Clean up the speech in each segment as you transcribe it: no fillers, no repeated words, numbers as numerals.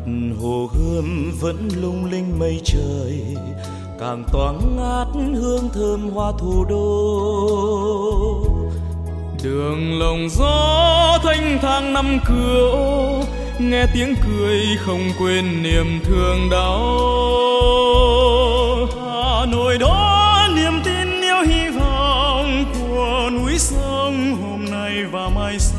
hồ Gươm vẫn lung linh mây trời, càng thoáng ngát hương thơm hoa thủ đô. Đường lồng gió thanh thang năm cửu, nghe tiếng cười không quên niềm thương đau. Hà Nội đó niềm tin yêu hy vọng của núi sông hôm nay và mai sau.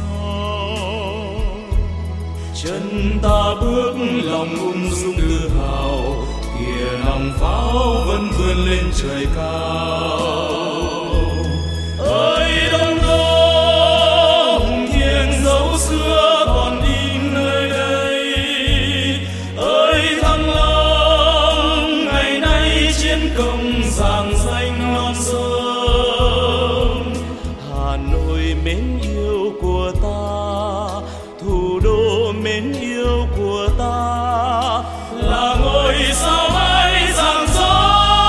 Chân ta bước lòng ung dung tự hào, kìa nòng pháo vẫn vươn lên trời cao. Ơi Đông Đô hùng thiêng dấu xưa còn in nơi đây, ơi Thăng Long ngày nay chiến công giảng danh non sông. Hà Nội mến yêu của ta, thủ đô mến yêu của ta, là ngôi sao mãi rạng rỡ.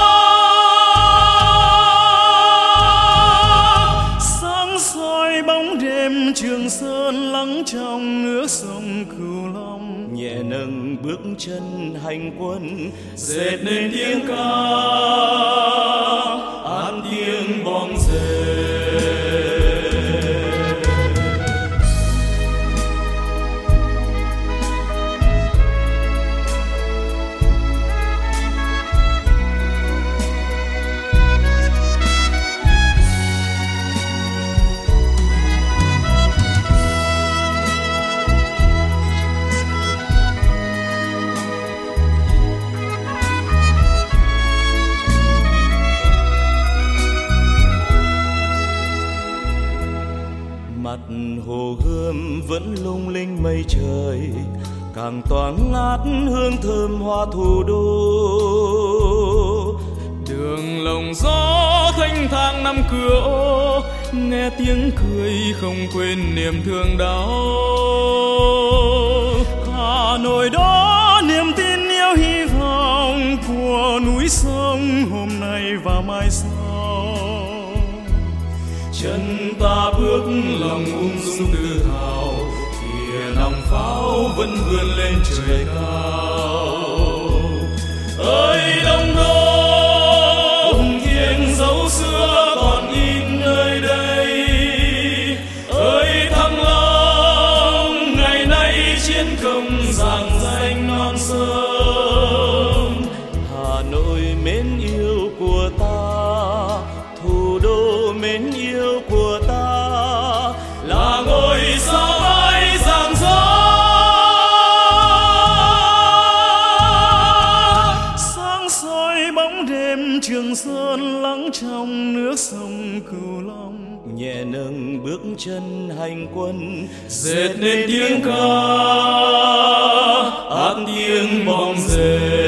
Sáng soi bóng đêm Trường Sơn lắng trong nước sông Cửu Long, Nhẹ nâng bước chân hành quân, dệt nên tiếng ca an tiếng bom rền. Mặt hồ Gươm vẫn lung linh mây trời, càng thoáng ngát hương thơm hoa thủ đô. Đường lồng gió thanh thang năm cửu, nghe tiếng cười không quên niềm thương đau. Hà Nội đó niềm tin yêu hy vọng của núi sông hôm nay và mai sau. Chân ta bước lòng ung dung tự hào, kìa nòng pháo vẫn vươn lên trời cao. Ơi Đông Đô hùng thiêng dấu xưa còn in nơi đây, ơi Thăng Long ngày nay chiến công giảng danh non sông. Hà Nội mến yêu của ta, thủ đô mến yêu của ta, là ngôi sao mãi rạng rỡ. Sáng soi bóng đêm Trường Sơn lắng trong nước sông Cửu Long, Nhẹ nâng bước chân hành quân, dệt nên tiếng ca an tiếng bom rền.